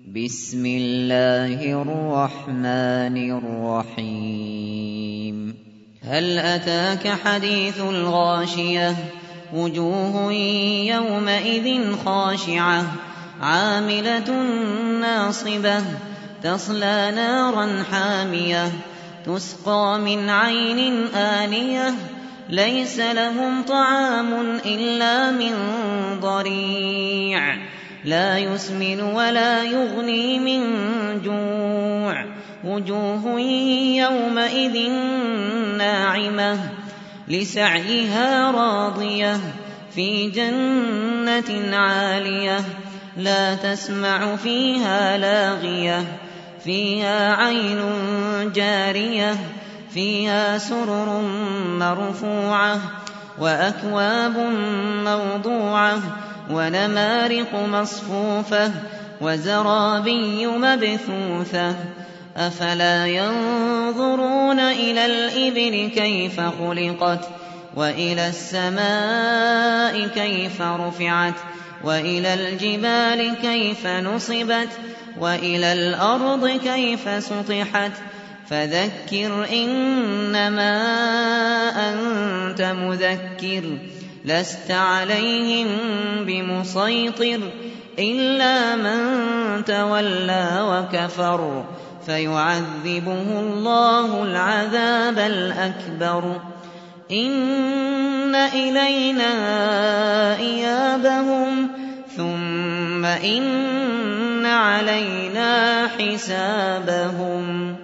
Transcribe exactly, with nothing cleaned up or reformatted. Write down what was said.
بسم الله الرحمن الرحيم هل أتاك حديث الغاشية وجوه يومئذ خاشعة عاملة ناصبة تصلى نارا حامية تسقى من عين آنية ليس لهم طعام إلا من ضريع لا يسمن ولا يغني من جوع وجوه يومئذ ناعمة لسعيها راضية في جنة عالية لا تسمع فيها لاغية فيها عين جارية فيها سرر مرفوعة وأكواب موضوعة ونمارق مصفوفة وزرابي مبثوثة أفلا ينظرون إلى الإبل كيف خلقت وإلى السماء كيف رفعت وإلى الجبال كيف نصبت وإلى الأرض كيف سطحت فذكر إنما أنت مذكر لست عليهم بمسيطر إلا من تولى وكفر فيعذبه الله العذاب الأكبر إن إلينا إيابهم ثم إن علينا حسابهم